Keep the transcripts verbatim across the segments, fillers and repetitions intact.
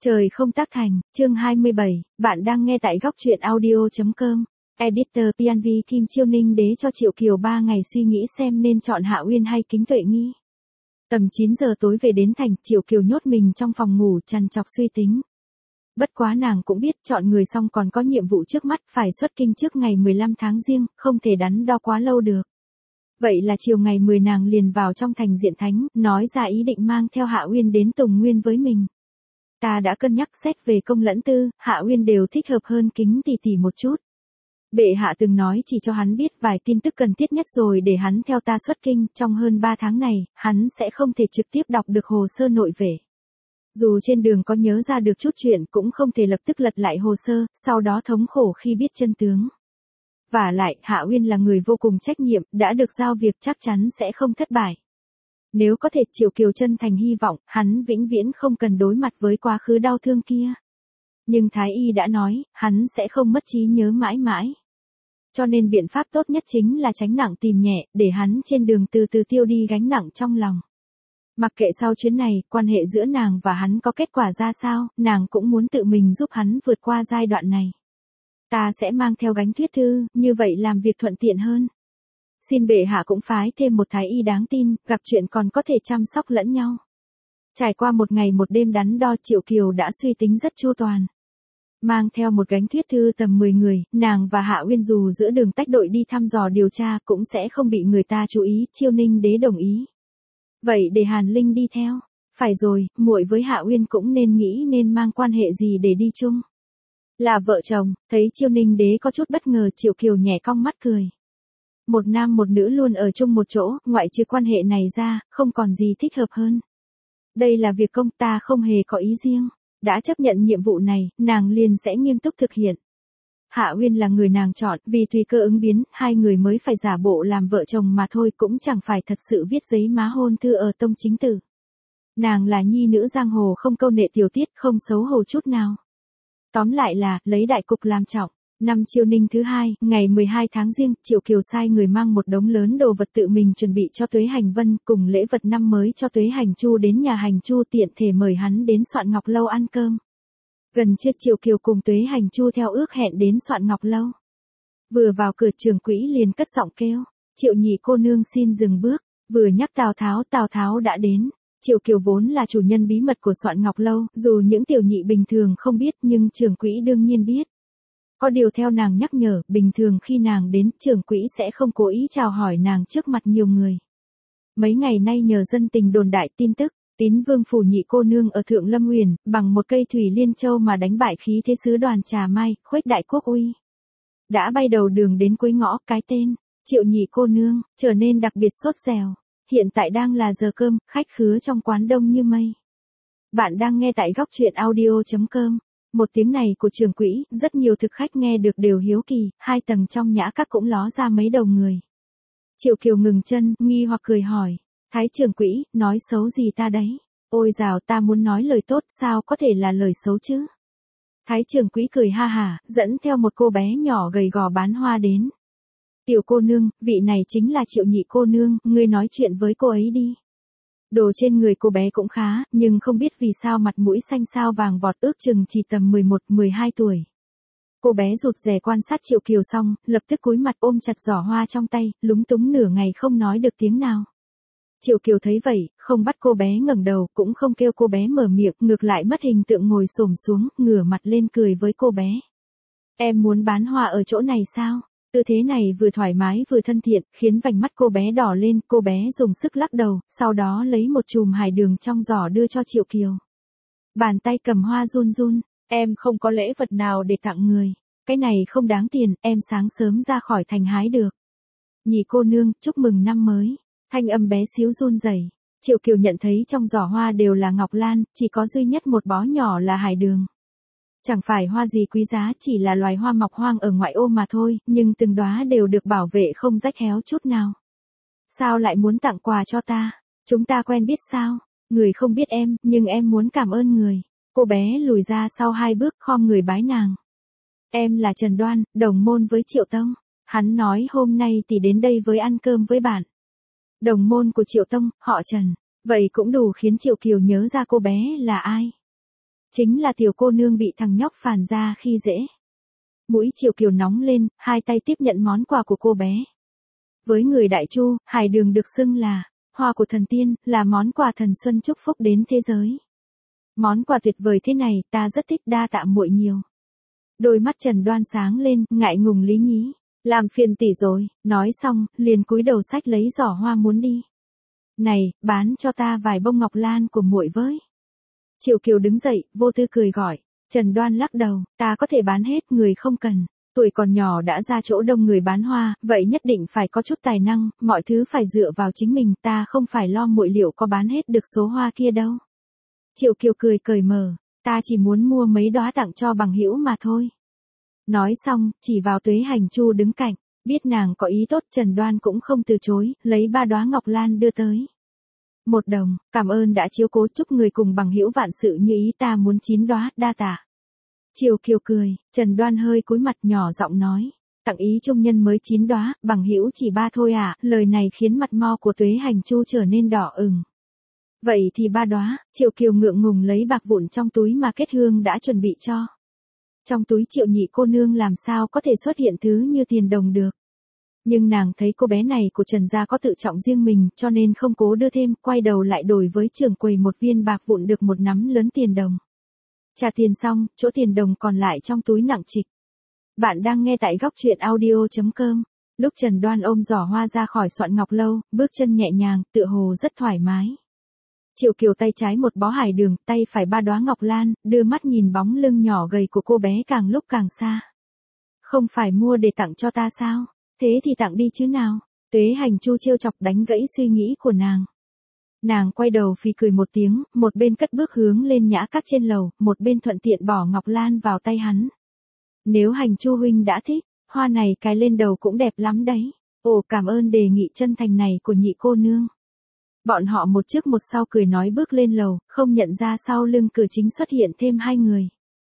Trời không tác thành, chương hai mươi bảy, bạn đang nghe tại góc truyện audio.com. Editor pê en vê Kim Chiêu Ninh đế cho Triệu Kiều ba ngày suy nghĩ xem nên chọn Hạ Uyên hay Kính Tuệ Nghi. Tầm chín giờ tối về đến thành, Triệu Kiều nhốt mình trong phòng ngủ trằn trọc suy tính. Bất quá nàng cũng biết chọn người xong còn có nhiệm vụ trước mắt, phải xuất kinh trước ngày mười lăm tháng Giêng, không thể đắn đo quá lâu được. Vậy là chiều ngày mười nàng liền vào trong thành Diện Thánh, nói ra ý định mang theo Hạ Uyên đến Tùng Nguyên với mình. Ta đã cân nhắc xét về công lẫn tư, Hạ Uyên đều thích hợp hơn Kính tỷ tỷ một chút. Bệ hạ từng nói chỉ cho hắn biết vài tin tức cần thiết nhất rồi để hắn theo ta xuất kinh, trong hơn ba tháng này, hắn sẽ không thể trực tiếp đọc được hồ sơ nội vệ. Dù trên đường có nhớ ra được chút chuyện cũng không thể lập tức lật lại hồ sơ, sau đó thống khổ khi biết chân tướng. Vả lại, Hạ Uyên là người vô cùng trách nhiệm, đã được giao việc chắc chắn sẽ không thất bại. Nếu có thể, Triệu Kiều chân thành hy vọng, hắn vĩnh viễn không cần đối mặt với quá khứ đau thương kia. Nhưng Thái Y đã nói, hắn sẽ không mất trí nhớ mãi mãi. Cho nên biện pháp tốt nhất chính là tránh nặng tìm nhẹ, để hắn trên đường từ từ tiêu đi gánh nặng trong lòng. Mặc kệ sau chuyến này, quan hệ giữa nàng và hắn có kết quả ra sao, nàng cũng muốn tự mình giúp hắn vượt qua giai đoạn này. Ta sẽ mang theo gánh thuyết thư, như vậy làm việc thuận tiện hơn. Xin bệ hạ cũng phái thêm một thái y đáng tin, gặp chuyện còn có thể chăm sóc lẫn nhau. Trải qua một ngày một đêm đắn đo, Triệu Kiều đã suy tính rất chu toàn. Mang theo một gánh thuyết thư tầm mười người, nàng và Hạ Uyên dù giữa đường tách đội đi thăm dò điều tra cũng sẽ không bị người ta chú ý, Chiêu Ninh đế đồng ý. Vậy để Hàn Linh đi theo. Phải rồi, muội với Hạ Uyên cũng nên nghĩ nên mang quan hệ gì để đi chung. Là vợ chồng, thấy Chiêu Ninh đế có chút bất ngờ, Triệu Kiều nhẹ cong mắt cười. Một nam một nữ luôn ở chung một chỗ, ngoại trừ quan hệ này ra, không còn gì thích hợp hơn. Đây là việc công, ta không hề có ý riêng. Đã chấp nhận nhiệm vụ này, nàng liền sẽ nghiêm túc thực hiện. Hạ Uyên là người nàng chọn, vì tùy cơ ứng biến, hai người mới phải giả bộ làm vợ chồng mà thôi, cũng chẳng phải thật sự viết giấy má hôn thư ở tông chính tử. Nàng là nhi nữ giang hồ, không câu nệ tiểu tiết, không xấu hổ chút nào. Tóm lại là, lấy đại cục làm trọng. Năm Chiêu Ninh thứ hai, ngày mười hai tháng Giêng, Triệu Kiều sai người mang một đống lớn đồ vật tự mình chuẩn bị cho Tuế Hành Vân, cùng lễ vật năm mới cho Tuế Hành Chu đến nhà Hành Chu, tiện thể mời hắn đến Soạn Ngọc Lâu ăn cơm. Gần trưa, Triệu Kiều cùng Tuế Hành Chu theo ước hẹn đến Soạn Ngọc Lâu. Vừa vào cửa, Trưởng quỹ liền cất giọng kêu, Triệu nhị cô nương xin dừng bước. Vừa nhắc Tào Tháo, Tào Tháo đã đến. Triệu Kiều vốn là chủ nhân bí mật của Soạn Ngọc Lâu, dù những tiểu nhị bình thường không biết nhưng Trưởng quỹ đương nhiên biết. Có điều theo nàng nhắc nhở, bình thường khi nàng đến, Trưởng quỹ sẽ không cố ý chào hỏi nàng trước mặt nhiều người. Mấy ngày nay nhờ dân tình đồn đại tin tức, Tín Vương phủ nhị cô nương ở Thượng Lâm Uyển, bằng một cây thủy liên châu mà đánh bại khí thế sứ đoàn Trà Mai, khuếch đại quốc uy. Đã bay đầu đường đến cuối ngõ, cái tên, Triệu nhị cô nương, trở nên đặc biệt sốt dẻo. Hiện tại đang là giờ cơm, khách khứa trong quán đông như mây. Bạn đang nghe tại góc truyện audio.com. Một tiếng này của Trưởng quỹ, rất nhiều thực khách nghe được đều hiếu kỳ, hai tầng trong nhã các cũng ló ra mấy đầu người. Triệu Kiều ngừng chân, nghi hoặc cười hỏi, Thái Trưởng quỹ, nói xấu gì ta đấy? Ôi dào, ta muốn nói lời tốt, sao có thể là lời xấu chứ? Thái Trưởng quỹ cười ha hả, dẫn theo một cô bé nhỏ gầy gò bán hoa đến. Tiểu cô nương, vị này chính là Triệu nhị cô nương, ngươi nói chuyện với cô ấy đi. Đồ trên người cô bé cũng khá, nhưng không biết vì sao mặt mũi xanh xao vàng vọt, ước chừng chỉ tầm mười một mười hai tuổi. Cô bé rụt rè quan sát Triệu Kiều xong, lập tức cúi mặt ôm chặt giỏ hoa trong tay, lúng túng nửa ngày không nói được tiếng nào. Triệu Kiều thấy vậy, không bắt cô bé ngẩng đầu, cũng không kêu cô bé mở miệng, ngược lại mất hình tượng ngồi xổm xuống, ngửa mặt lên cười với cô bé. Em muốn bán hoa ở chỗ này sao? Tư thế này vừa thoải mái vừa thân thiện, khiến vành mắt cô bé đỏ lên, cô bé dùng sức lắc đầu, sau đó lấy một chùm hải đường trong giỏ đưa cho Triệu Kiều. Bàn tay cầm hoa run run, em không có lễ vật nào để tặng người. Cái này không đáng tiền, em sáng sớm ra khỏi thành hái được. Nhị cô nương, chúc mừng năm mới. Thanh âm bé xíu run rẩy. Triệu Kiều nhận thấy trong giỏ hoa đều là ngọc lan, chỉ có duy nhất một bó nhỏ là hải đường. Chẳng phải hoa gì quý giá, chỉ là loài hoa mọc hoang ở ngoại ô mà thôi, nhưng từng đóa đều được bảo vệ không rách héo chút nào. Sao lại muốn tặng quà cho ta? Chúng ta quen biết sao? Người không biết em, nhưng em muốn cảm ơn người. Cô bé lùi ra sau hai bước, khom người bái nàng. Em là Trần Đoan, đồng môn với Triệu Tông. Hắn nói hôm nay thì đến đây với ăn cơm với bạn. Đồng môn của Triệu Tông, họ Trần. Vậy cũng đủ khiến Triệu Kiều nhớ ra cô bé là ai. Chính là tiểu cô nương bị thằng nhóc phàn ra khi dễ. Mũi Triệu Kiều nóng lên, hai tay tiếp nhận món quà của cô bé. Với người Đại Chu, hải đường được xưng là hoa của thần tiên, là món quà thần xuân chúc phúc đến thế giới. Món quà tuyệt vời thế này, ta rất thích, đa tạ muội nhiều. Đôi mắt Trần Đoan sáng lên, ngại ngùng lý nhí. Làm phiền tỷ rồi, nói xong, liền cúi đầu xách lấy giỏ hoa muốn đi. Này, bán cho ta vài bông ngọc lan của muội với. Triệu Kiều đứng dậy, vô tư cười gọi. Trần Đoan lắc đầu, ta có thể bán hết, người không cần. Tuổi còn nhỏ đã ra chỗ đông người bán hoa, vậy nhất định phải có chút tài năng, mọi thứ phải dựa vào chính mình, ta không phải lo muội liệu có bán hết được số hoa kia đâu. Triệu Kiều cười cởi mở, ta chỉ muốn mua mấy đóa tặng cho bằng hữu mà thôi. Nói xong, chỉ vào Tuế Hành Chu đứng cạnh, biết nàng có ý tốt, Trần Đoan cũng không từ chối, lấy ba đóa ngọc lan đưa tới. Một đồng, cảm ơn đã chiếu cố, chúc người cùng bằng hữu vạn sự như ý, ta muốn chín đóa, đa tạ. Triệu Kiều cười, Trần Đoan hơi cúi mặt nhỏ giọng nói, tặng ý trung nhân mới chín đóa, bằng hữu chỉ ba thôi à, lời này khiến mặt mo của Tuế Hành Chu trở nên đỏ ửng. Vậy thì ba đóa, Triệu Kiều ngượng ngùng lấy bạc vụn trong túi mà Kết Hương đã chuẩn bị cho. Trong túi Triệu nhị cô nương làm sao có thể xuất hiện thứ như tiền đồng được. Nhưng nàng thấy cô bé này của Trần gia có tự trọng riêng mình, cho nên không cố đưa thêm, quay đầu lại đổi với trưởng quầy một viên bạc vụn được một nắm lớn tiền đồng. Trả tiền xong, chỗ tiền đồng còn lại trong túi nặng trịch. Bạn đang nghe tại góc truyện audio chấm com. Lúc Trần Đoan ôm giỏ hoa ra khỏi Soạn Ngọc Lâu, bước chân nhẹ nhàng, tựa hồ rất thoải mái. Triệu Kiều tay trái một bó hải đường, tay phải ba đóa ngọc lan, đưa mắt nhìn bóng lưng nhỏ gầy của cô bé càng lúc càng xa. Không phải mua để tặng cho ta sao? Thế thì tặng đi chứ nào? Tuế Hành Chu trêu chọc đánh gãy suy nghĩ của nàng. Nàng quay đầu phì cười một tiếng, một bên cất bước hướng lên nhã các trên lầu, một bên thuận tiện bỏ ngọc lan vào tay hắn. Nếu Hành Chu huynh đã thích, hoa này cài lên đầu cũng đẹp lắm đấy. Ồ, cảm ơn đề nghị chân thành này của nhị cô nương. Bọn họ một trước một sau cười nói bước lên lầu, không nhận ra sau lưng cửa chính xuất hiện thêm hai người.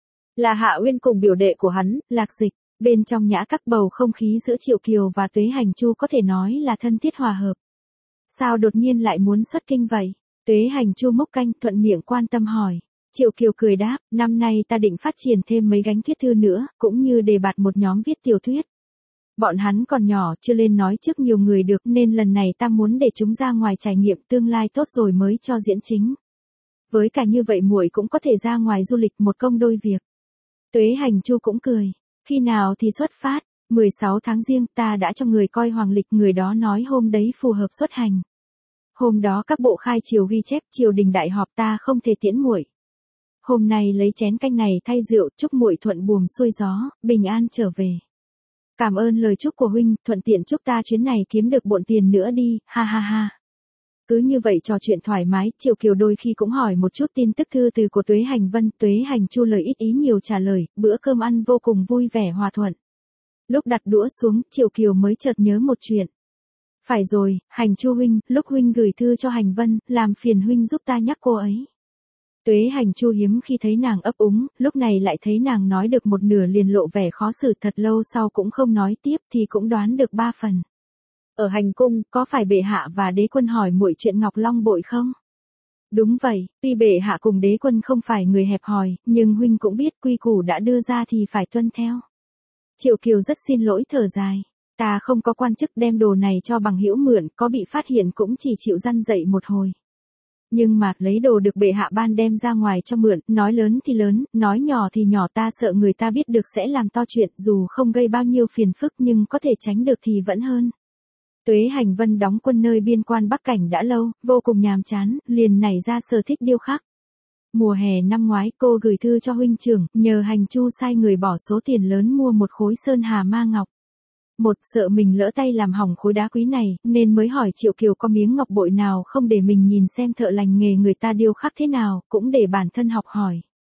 Là Hạ Uyên cùng biểu đệ của hắn, Lạc Dịch. Bên trong nhã các bầu không khí giữa Triệu Kiều và Tuế Hành Chu có thể nói là thân thiết hòa hợp. Sao đột nhiên lại muốn xuất kinh vậy? Tuế Hành Chu múc canh thuận miệng quan tâm hỏi. Triệu Kiều cười đáp, năm nay ta định phát triển thêm mấy gánh thuyết thư nữa, cũng như đề bạt một nhóm viết tiểu thuyết. Bọn hắn còn nhỏ, chưa lên nói trước nhiều người được, nên lần này ta muốn để chúng ra ngoài trải nghiệm tương lai tốt rồi mới cho diễn chính. Với cả như vậy muội cũng có thể ra ngoài du lịch một công đôi việc. Tuế Hành Chu cũng cười. Khi nào thì xuất phát? mười sáu tháng Giêng, ta đã cho người coi hoàng lịch, người đó nói hôm đấy phù hợp xuất hành. Hôm đó các bộ khai triều ghi chép triều đình đại họp, ta không thể tiễn muội. Hôm nay lấy chén canh này thay rượu, chúc muội thuận buồm xuôi gió, bình an trở về. Cảm ơn lời chúc của huynh, thuận tiện chúc ta chuyến này kiếm được bộn tiền nữa đi, ha ha ha. Cứ như vậy trò chuyện thoải mái, Triệu Kiều đôi khi cũng hỏi một chút tin tức thư từ của Tuế Hành Vân, Tuế Hành Chu lời ít ý nhiều trả lời, bữa cơm ăn vô cùng vui vẻ hòa thuận. Lúc đặt đũa xuống, Triệu Kiều mới chợt nhớ một chuyện. Phải rồi, Hành Chu huynh, lúc huynh gửi thư cho Hành Vân, làm phiền huynh giúp ta nhắc cô ấy. Tuế Hành Chu hiếm khi thấy nàng ấp úng, lúc này lại thấy nàng nói được một nửa liền lộ vẻ khó xử, thật lâu sau cũng không nói tiếp thì cũng đoán được ba phần. Ở hành cung, có phải bệ hạ và đế quân hỏi muội chuyện Ngọc Long bội không? Đúng vậy, tuy bệ hạ cùng đế quân không phải người hẹp hòi, nhưng huynh cũng biết quy củ đã đưa ra thì phải tuân theo. Triệu Kiều rất xin lỗi thở dài. Ta không có quan chức đem đồ này cho bằng hữu mượn, có bị phát hiện cũng chỉ chịu răn dậy một hồi. Nhưng mà lấy đồ được bệ hạ ban đem ra ngoài cho mượn, nói lớn thì lớn, nói nhỏ thì nhỏ, ta sợ người ta biết được sẽ làm to chuyện, dù không gây bao nhiêu phiền phức nhưng có thể tránh được thì vẫn hơn. Tuế Hành Vân đóng quân nơi biên quan Bắc Cảnh đã lâu, vô cùng nhàm chán, liền nảy ra sở thích điêu khắc. Mùa hè năm ngoái cô gửi thư cho huynh trưởng, nhờ Hành Chu sai người bỏ số tiền lớn mua một khối sơn hà ma ngọc. Một, sợ mình lỡ tay làm hỏng khối đá quý này, nên mới hỏi Triệu Kiều có miếng ngọc bội nào không để mình nhìn xem thợ lành nghề người ta điêu khắc thế nào, cũng để bản thân học hỏi.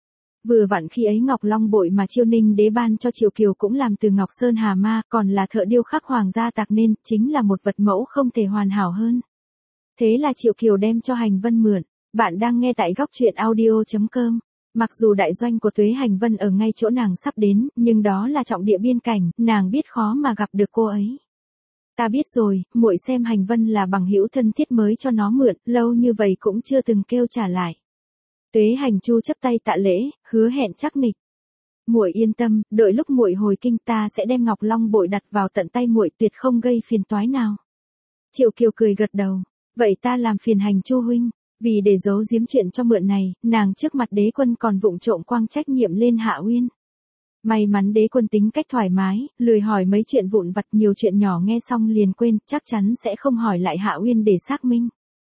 Vừa vặn khi ấy Ngọc Long bội mà Chiêu Ninh đế ban cho Triệu Kiều cũng làm từ ngọc sơn hà ma, còn là thợ điêu khắc hoàng gia tạc nên, chính là một vật mẫu không thể hoàn hảo hơn. Thế là Triệu Kiều đem cho Hành Vân mượn. Bạn đang nghe tại góc truyện audio chấm com. Mặc dù đại doanh của Tuế Hành Vân ở ngay chỗ nàng sắp đến, nhưng đó là trọng địa biên cảnh, nàng biết khó mà gặp được cô ấy. Ta biết rồi, muội xem Hành Vân là bằng hữu thân thiết mới cho nó mượn, lâu như vậy cũng chưa từng kêu trả lại. Tuế Hành Chu chắp tay tạ lễ, hứa hẹn chắc nịch. Muội yên tâm, đợi lúc muội hồi kinh ta sẽ đem Ngọc Long bội đặt vào tận tay muội, tuyệt không gây phiền toái nào. Triệu Kiều cười gật đầu, vậy ta làm phiền Hành Chu huynh. Vì để giấu giếm chuyện cho mượn này, nàng trước mặt đế quân còn vụng trộm quăng trách nhiệm lên Hạ Uyên. May mắn đế quân tính cách thoải mái, lười hỏi mấy chuyện vụn vặt, nhiều chuyện nhỏ nghe xong liền quên, chắc chắn sẽ không hỏi lại Hạ Uyên để xác minh.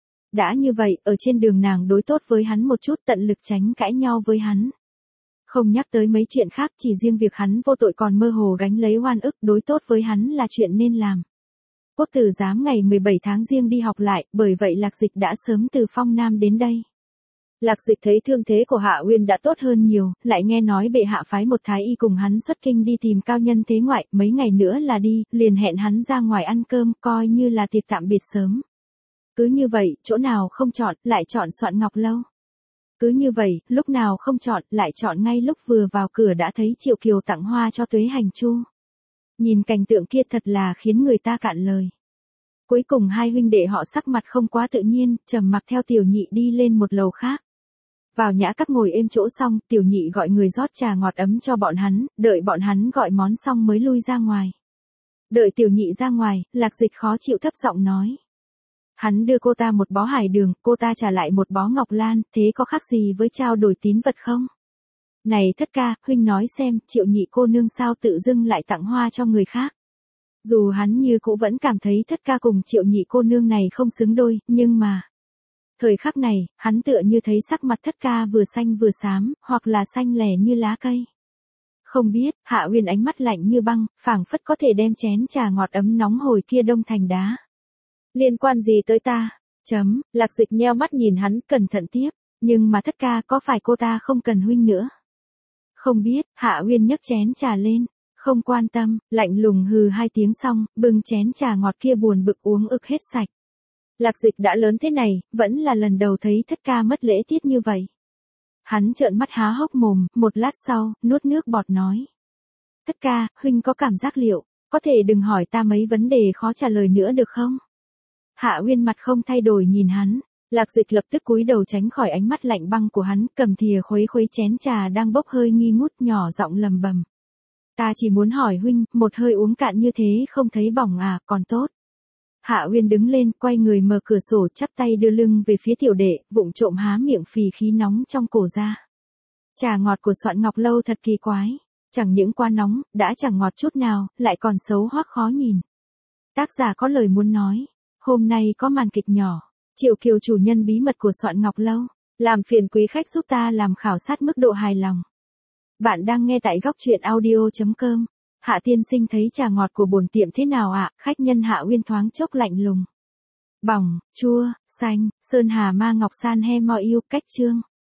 Đã như vậy, ở trên đường nàng đối tốt với hắn một chút, tận lực tránh cãi nhau với hắn. Không nhắc tới mấy chuyện khác, chỉ riêng việc hắn vô tội còn mơ hồ gánh lấy oan ức, đối tốt với hắn là chuyện nên làm. Quốc tử giám ngày mười bảy tháng Giêng đi học lại, bởi vậy Lạc Dịch đã sớm từ Phong Nam đến đây. Lạc Dịch thấy thương thế của Hạ Uyên đã tốt hơn nhiều, lại nghe nói bệ hạ phái một thái y cùng hắn xuất kinh đi tìm cao nhân thế ngoại, mấy ngày nữa là đi, liền hẹn hắn ra ngoài ăn cơm, coi như là tiệc tạm biệt sớm. Cứ như vậy, chỗ nào không chọn, lại chọn Soạn Ngọc Lâu. Cứ như vậy, lúc nào không chọn, lại chọn ngay lúc vừa vào cửa đã thấy Triệu Kiều tặng hoa cho Tuế Hành Chu. Nhìn cảnh tượng kia thật là khiến người ta cạn lời. Cuối cùng hai huynh đệ họ sắc mặt không quá tự nhiên, trầm mặc theo tiểu nhị đi lên một lầu khác. Vào nhã các ngồi êm chỗ xong, tiểu nhị gọi người rót trà ngọt ấm cho bọn hắn, đợi bọn hắn gọi món xong mới lui ra ngoài. Đợi tiểu nhị ra ngoài, Lạc Dịch khó chịu thấp giọng nói. Hắn đưa cô ta một bó hải đường, cô ta trả lại một bó ngọc lan, thế có khác gì với trao đổi tín vật không? Này thất ca, huynh nói xem, Triệu nhị cô nương sao tự dưng lại tặng hoa cho người khác. Dù hắn như cũ vẫn cảm thấy thất ca cùng Triệu nhị cô nương này không xứng đôi, nhưng mà... Thời khắc này, hắn tựa như thấy sắc mặt thất ca vừa xanh vừa xám, hoặc là xanh lẻ như lá cây. Không biết, Hạ Uyên ánh mắt lạnh như băng, phảng phất có thể đem chén trà ngọt ấm nóng hổi kia đông thành đá. Liên quan gì tới ta? Chấm, Lạc Dịch nheo mắt nhìn hắn, cẩn thận tiếp. Nhưng mà thất ca, có phải cô ta không cần huynh nữa? Không biết, Hạ Uyên nhấc chén trà lên. Không quan tâm, lạnh lùng hừ hai tiếng xong, bưng chén trà ngọt kia buồn bực uống ực hết sạch. Lạc Dịch đã lớn thế này, vẫn là lần đầu thấy thất ca mất lễ tiết như vậy. Hắn trợn mắt há hốc mồm, một lát sau, nuốt nước bọt nói. Thất ca, huynh có cảm giác liệu, có thể đừng hỏi ta mấy vấn đề khó trả lời nữa được không? Hạ Uyên mặt không thay đổi nhìn hắn, Lạc Dịch lập tức cúi đầu tránh khỏi ánh mắt lạnh băng của hắn, cầm thìa khuấy khuấy chén trà đang bốc hơi nghi ngút, nhỏ giọng lầm bầm. Ta chỉ muốn hỏi huynh, một hơi uống cạn như thế không thấy bỏng à, còn tốt. Hạ Uyên đứng lên, quay người mở cửa sổ, chắp tay đưa lưng về phía tiểu đệ, vụng trộm há miệng phì khí nóng trong cổ ra. Trà ngọt của Soạn Ngọc Lâu thật kỳ quái, chẳng những quá nóng, đã chẳng ngọt chút nào, lại còn xấu hoắc khó nhìn. Tác giả có lời muốn nói, hôm nay có màn kịch nhỏ, Triệu Kiều chủ nhân bí mật của Soạn Ngọc Lâu, làm phiền quý khách giúp ta làm khảo sát mức độ hài lòng. Bạn đang nghe tại góc truyện audio chấm com. Hạ tiên sinh thấy trà ngọt của bổn tiệm thế nào ạ? À? Khách nhân Hạ Uyên thoáng chốc lạnh lùng. Bỏng, chua, xanh, sơn hà ma ngọc san he mo yêu, cách chương.